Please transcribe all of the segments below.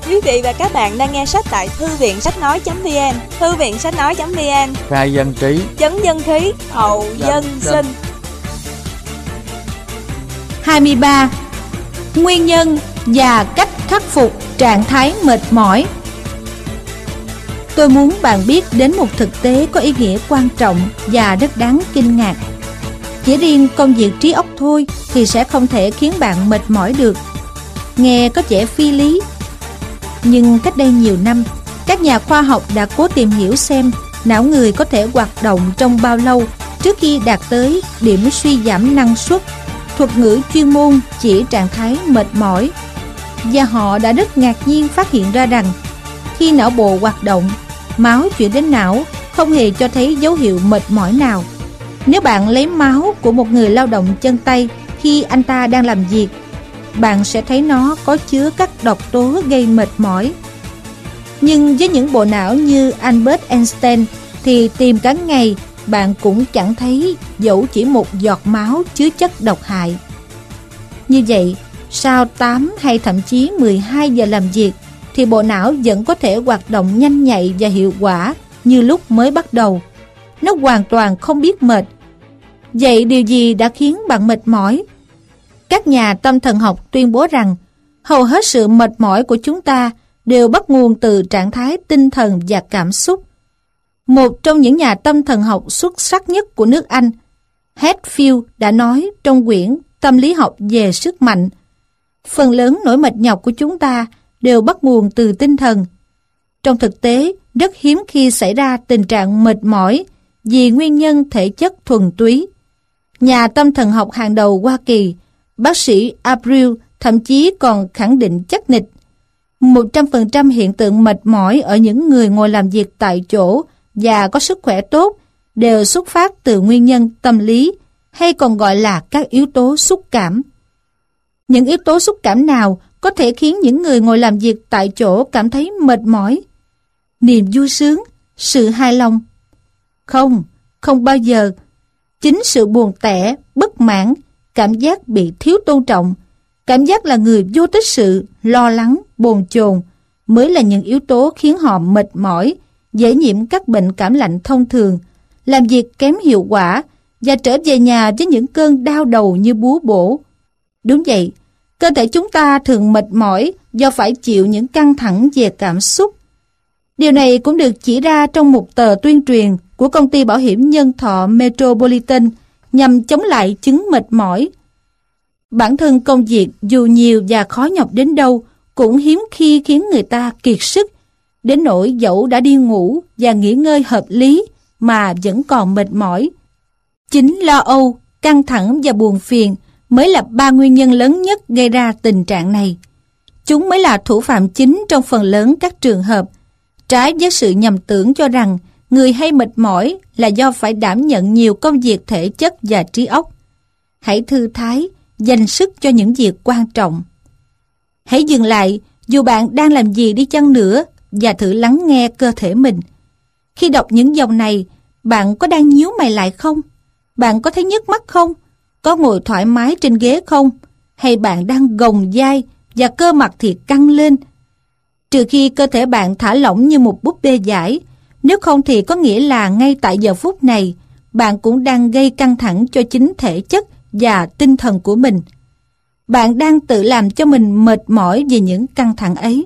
Quý vị và các bạn đang nghe sách tại Thư viện Sách Nói.vn. Thư viện Sách Nói.vn, khai dân trí, chấn dân khí, hậu dân sinh. 23. Nguyên nhân và cách khắc phục trạng thái mệt mỏi. Tôi muốn bạn biết đến một thực tế có ý nghĩa quan trọng và rất đáng kinh ngạc. Chỉ riêng công việc trí óc thôi thì sẽ không thể khiến bạn mệt mỏi được. Nghe có vẻ phi lý, nhưng cách đây nhiều năm, các nhà khoa học đã cố tìm hiểu xem não người có thể hoạt động trong bao lâu trước khi đạt tới điểm suy giảm năng suất. Thuật ngữ chuyên môn chỉ trạng thái mệt mỏi. Và họ đã rất ngạc nhiên phát hiện ra rằng khi não bộ hoạt động, máu chuyển đến não không hề cho thấy dấu hiệu mệt mỏi nào. Nếu bạn lấy máu của một người lao động chân tay khi anh ta đang làm việc, bạn sẽ thấy nó có chứa các độc tố gây mệt mỏi. Nhưng với những bộ não như Albert Einstein thì tìm cả ngày bạn cũng chẳng thấy dẫu chỉ một giọt máu chứa chất độc hại. Như vậy, sau 8 hay thậm chí 12 giờ làm việc thì bộ não vẫn có thể hoạt động nhanh nhạy và hiệu quả như lúc mới bắt đầu. Nó hoàn toàn không biết mệt. Vậy điều gì đã khiến bạn mệt mỏi? Các nhà tâm thần học tuyên bố rằng hầu hết sự mệt mỏi của chúng ta đều bắt nguồn từ trạng thái tinh thần và cảm xúc. Một trong những nhà tâm thần học xuất sắc nhất của nước Anh, Hatfield, đã nói trong quyển Tâm lý học về sức mạnh: phần lớn nỗi mệt nhọc của chúng ta đều bắt nguồn từ tinh thần. Trong thực tế, rất hiếm khi xảy ra tình trạng mệt mỏi vì nguyên nhân thể chất thuần túy. Nhà tâm thần học hàng đầu Hoa Kỳ, bác sĩ Abril, thậm chí còn khẳng định chắc nịch 100% hiện tượng mệt mỏi ở những người ngồi làm việc tại chỗ và có sức khỏe tốt đều xuất phát từ nguyên nhân tâm lý, hay còn gọi là các yếu tố xúc cảm. Những yếu tố xúc cảm nào có thể khiến những người ngồi làm việc tại chỗ cảm thấy mệt mỏi? Niềm vui sướng, sự hài lòng? Không, không bao giờ. Chính sự buồn tẻ, bất mãn, cảm giác bị thiếu tôn trọng, cảm giác là người vô tích sự, lo lắng, bồn chồn mới là những yếu tố khiến họ mệt mỏi, dễ nhiễm các bệnh cảm lạnh thông thường, làm việc kém hiệu quả và trở về nhà với những cơn đau đầu như búa bổ. Đúng vậy, cơ thể chúng ta thường mệt mỏi do phải chịu những căng thẳng về cảm xúc. Điều này cũng được chỉ ra trong một tờ tuyên truyền của công ty bảo hiểm nhân thọ Metropolitan nhằm chống lại chứng mệt mỏi. Bản thân công việc dù nhiều và khó nhọc đến đâu cũng hiếm khi khiến người ta kiệt sức, đến nỗi dẫu đã đi ngủ và nghỉ ngơi hợp lý mà vẫn còn mệt mỏi. Chính lo âu, căng thẳng và buồn phiền mới là 3 nguyên nhân lớn nhất gây ra tình trạng này. Chúng mới là thủ phạm chính trong phần lớn các trường hợp, trái với sự nhầm tưởng cho rằng người hay mệt mỏi là do phải đảm nhận nhiều công việc thể chất và trí óc. Hãy thư thái, dành sức cho những việc quan trọng. Hãy dừng lại dù bạn đang làm gì đi chăng nữa và thử lắng nghe cơ thể mình. Khi đọc những dòng này, bạn có đang nhíu mày lại không? Bạn có thấy nhức mắt không? Có ngồi thoải mái trên ghế không? Hay bạn đang gồng vai và cơ mặt thì căng lên? Trừ khi cơ thể bạn thả lỏng như một búp bê giải, nếu không thì có nghĩa là ngay tại giờ phút này, bạn cũng đang gây căng thẳng cho chính thể chất và tinh thần của mình. Bạn đang tự làm cho mình mệt mỏi vì những căng thẳng ấy.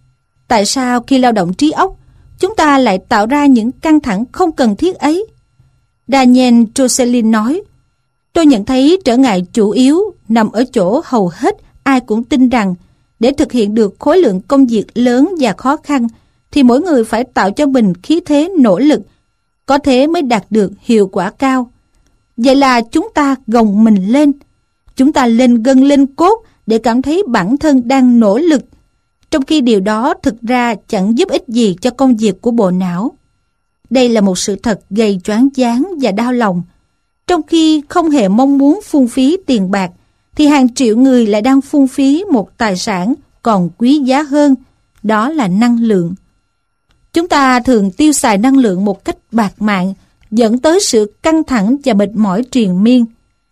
Tại sao khi lao động trí óc, chúng ta lại tạo ra những căng thẳng không cần thiết ấy? Daniel Rosselin nói, tôi nhận thấy trở ngại chủ yếu nằm ở chỗ hầu hết ai cũng tin rằng để thực hiện được khối lượng công việc lớn và khó khăn thì mỗi người phải tạo cho mình khí thế nỗ lực, có thế mới đạt được hiệu quả cao. Vậy là chúng ta gồng mình lên, chúng ta lên gân lên cốt để cảm thấy bản thân đang nỗ lực, trong khi điều đó thực ra chẳng giúp ích gì cho công việc của bộ não. Đây là một sự thật gây choáng váng và đau lòng. Trong khi không hề mong muốn phung phí tiền bạc, thì hàng triệu người lại đang phung phí một tài sản còn quý giá hơn, đó là năng lượng. Chúng ta thường tiêu xài năng lượng một cách bạt mạng, dẫn tới sự căng thẳng và mệt mỏi triền miên.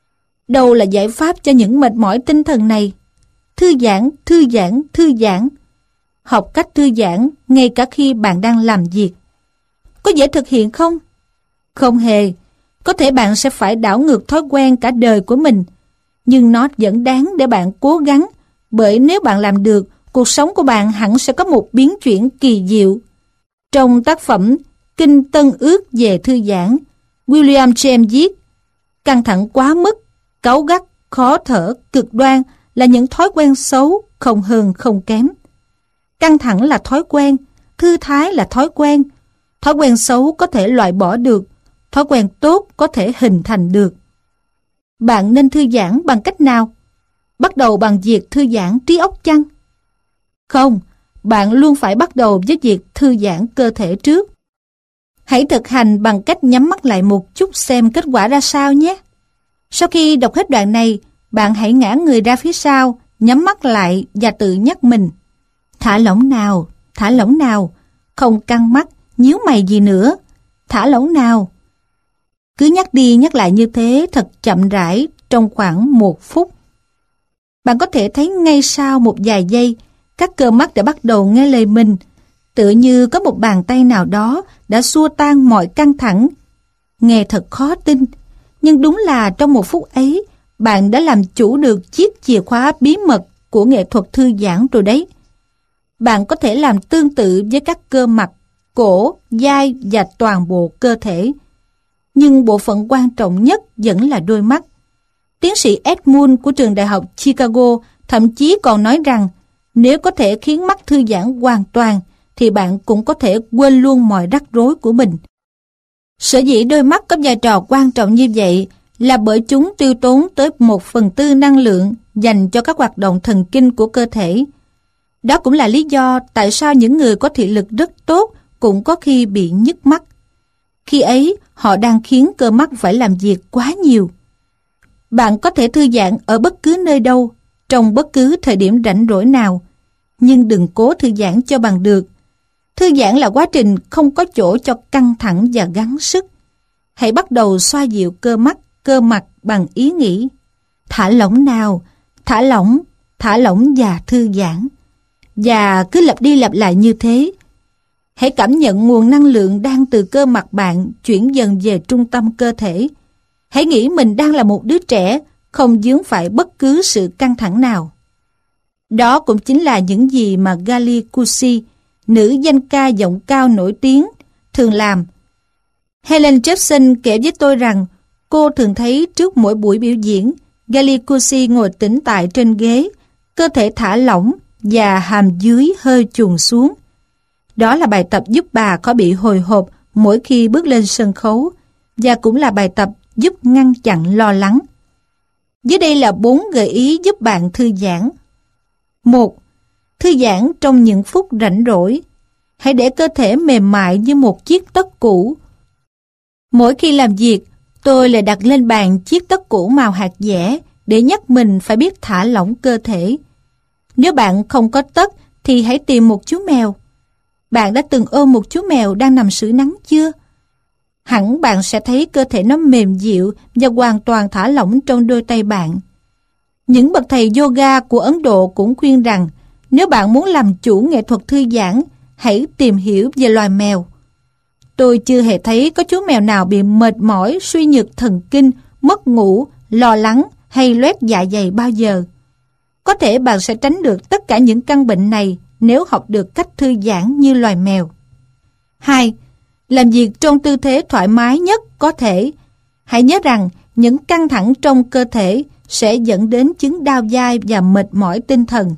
Đâu là giải pháp cho những mệt mỏi tinh thần này? Thư giãn, thư giãn, thư giãn. học cách thư giãn ngay cả khi bạn đang làm việc. Có dễ thực hiện không? Không hề. Có thể bạn sẽ phải đảo ngược thói quen cả đời của mình, nhưng nó vẫn đáng để bạn cố gắng, bởi nếu bạn làm được, cuộc sống của bạn hẳn sẽ có một biến chuyển kỳ diệu. Trong tác phẩm Kinh Tân Ước về thư giãn, William James viết, căng thẳng quá mức, cáu gắt, khó thở, cực đoan là những thói quen xấu, không hơn không kém. Căng thẳng là thói quen, thư thái là thói quen. Thói quen xấu có thể loại bỏ được, thói quen tốt có thể hình thành được. Bạn nên thư giãn bằng cách nào? Bắt đầu bằng việc thư giãn trí óc chăng? Không, bạn luôn phải bắt đầu với việc thư giãn cơ thể trước. Hãy thực hành bằng cách nhắm mắt lại một chút xem kết quả ra sao nhé. Sau khi đọc hết đoạn này, bạn hãy ngả người ra phía sau, nhắm mắt lại và tự nhắc mình. Thả lỏng nào, thả lỏng nào, không căng mắt, nhíu mày gì nữa. Thả lỏng nào. Cứ nhắc đi nhắc lại như thế thật chậm rãi trong khoảng 1 phút. Bạn có thể thấy ngay sau một vài giây, các cơ mắt đã bắt đầu nghe lời mình, tựa như có một bàn tay nào đó đã xua tan mọi căng thẳng. Nghe thật khó tin, nhưng đúng là trong 1 phút ấy, bạn đã làm chủ được chiếc chìa khóa bí mật của nghệ thuật thư giãn rồi đấy. Bạn có thể làm tương tự với các cơ mặt, cổ, vai và toàn bộ cơ thể. Nhưng bộ phận quan trọng nhất vẫn là đôi mắt. Tiến sĩ Edmund của trường đại học Chicago thậm chí còn nói rằng nếu có thể khiến mắt thư giãn hoàn toàn thì bạn cũng có thể quên luôn mọi rắc rối của mình. Sở dĩ đôi mắt có vai trò quan trọng như vậy là bởi chúng tiêu tốn tới 1/4 năng lượng dành cho các hoạt động thần kinh của cơ thể. Đó cũng là lý do tại sao những người có thị lực rất tốt cũng có khi bị nhức mắt. Khi ấy, họ đang khiến cơ mắt phải làm việc quá nhiều. Bạn có thể thư giãn ở bất cứ nơi đâu, trong bất cứ thời điểm rảnh rỗi nào, nhưng đừng cố thư giãn cho bằng được. Thư giãn là quá trình không có chỗ cho căng thẳng và gắng sức. Hãy bắt đầu xoa dịu cơ mắt, cơ mặt bằng ý nghĩ. Thả lỏng nào, thả lỏng và thư giãn. Và cứ lặp đi lặp lại như thế. Hãy cảm nhận nguồn năng lượng đang từ cơ mặt bạn chuyển dần về trung tâm cơ thể. Hãy nghĩ mình đang là một đứa trẻ, không vướng phải bất cứ sự căng thẳng nào. Đó cũng chính là những gì mà Gali Kusi, nữ danh ca giọng cao nổi tiếng, thường làm. Helen Jackson kể với tôi rằng cô thường thấy trước mỗi buổi biểu diễn, Gali Kusi ngồi tĩnh tại trên ghế, cơ thể thả lỏng và hàm dưới hơi chùn xuống. Đó là bài tập giúp bà khỏi bị hồi hộp mỗi khi bước lên sân khấu, và cũng là bài tập giúp ngăn chặn lo lắng. Dưới đây là 4 gợi ý giúp bạn thư giãn. 1. Thư giãn trong những phút rảnh rỗi. Hãy để cơ thể mềm mại như một chiếc tất cũ. Mỗi khi làm việc, tôi lại đặt lên bàn chiếc tất cũ màu hạt dẻ để nhắc mình phải biết thả lỏng cơ thể. Nếu bạn không có tất thì hãy tìm một chú mèo. Bạn đã từng ôm một chú mèo đang nằm sưởi nắng chưa? Hẳn bạn sẽ thấy cơ thể nó mềm dịu và hoàn toàn thả lỏng trong đôi tay bạn. Những bậc thầy yoga của Ấn Độ cũng khuyên rằng nếu bạn muốn làm chủ nghệ thuật thư giãn, hãy tìm hiểu về loài mèo. Tôi chưa hề thấy có chú mèo nào bị mệt mỏi, suy nhược thần kinh, mất ngủ, lo lắng hay loét dạ dày bao giờ. Có thể bạn sẽ tránh được tất cả những căn bệnh này nếu học được cách thư giãn như loài mèo. 2. Làm việc trong tư thế thoải mái nhất có thể. Hãy nhớ rằng những căng thẳng trong cơ thể sẽ dẫn đến chứng đau vai và mệt mỏi tinh thần.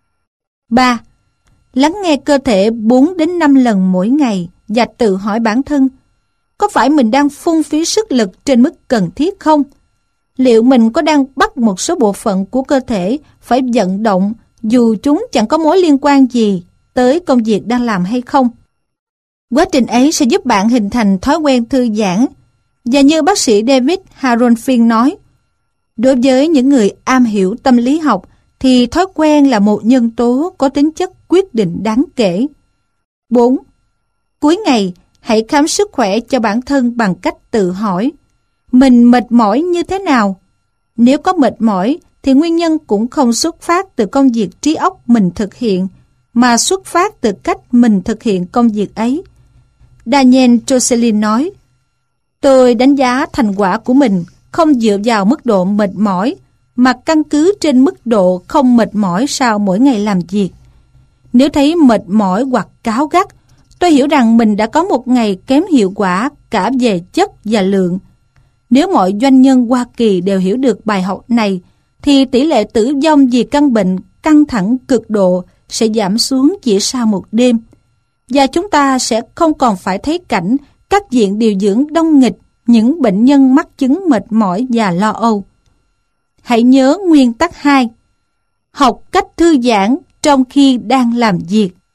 3. Lắng nghe cơ thể 4 đến 5 lần mỗi ngày và tự hỏi bản thân, có phải mình đang phung phí sức lực trên mức cần thiết không? Liệu mình có đang bắt một số bộ phận của cơ thể phải vận động dù chúng chẳng có mối liên quan gì tới công việc đang làm hay không? Quá trình ấy sẽ giúp bạn hình thành thói quen thư giãn. Và như bác sĩ David Harold Finn nói, đối với những người am hiểu tâm lý học thì thói quen là một nhân tố có tính chất quyết định đáng kể. 4. Cuối ngày, hãy khám sức khỏe cho bản thân bằng cách tự hỏi, mình mệt mỏi như thế nào? Nếu có mệt mỏi thì nguyên nhân cũng không xuất phát từ công việc trí óc mình thực hiện, mà xuất phát từ cách mình thực hiện công việc ấy. Daniel Jocelyn nói, tôi đánh giá thành quả của mình không dựa vào mức độ mệt mỏi, mà căn cứ trên mức độ không mệt mỏi sau mỗi ngày làm việc. Nếu thấy mệt mỏi hoặc cáu gắt, tôi hiểu rằng mình đã có một ngày kém hiệu quả cả về chất và lượng. Nếu mọi doanh nhân Hoa Kỳ đều hiểu được bài học này, thì tỷ lệ tử vong vì căn bệnh căng thẳng cực độ sẽ giảm xuống chỉ sau một đêm. Và chúng ta sẽ không còn phải thấy cảnh các viện điều dưỡng đông nghịch những bệnh nhân mắc chứng mệt mỏi và lo âu. Hãy nhớ nguyên tắc 2. Học cách thư giãn trong khi đang làm việc.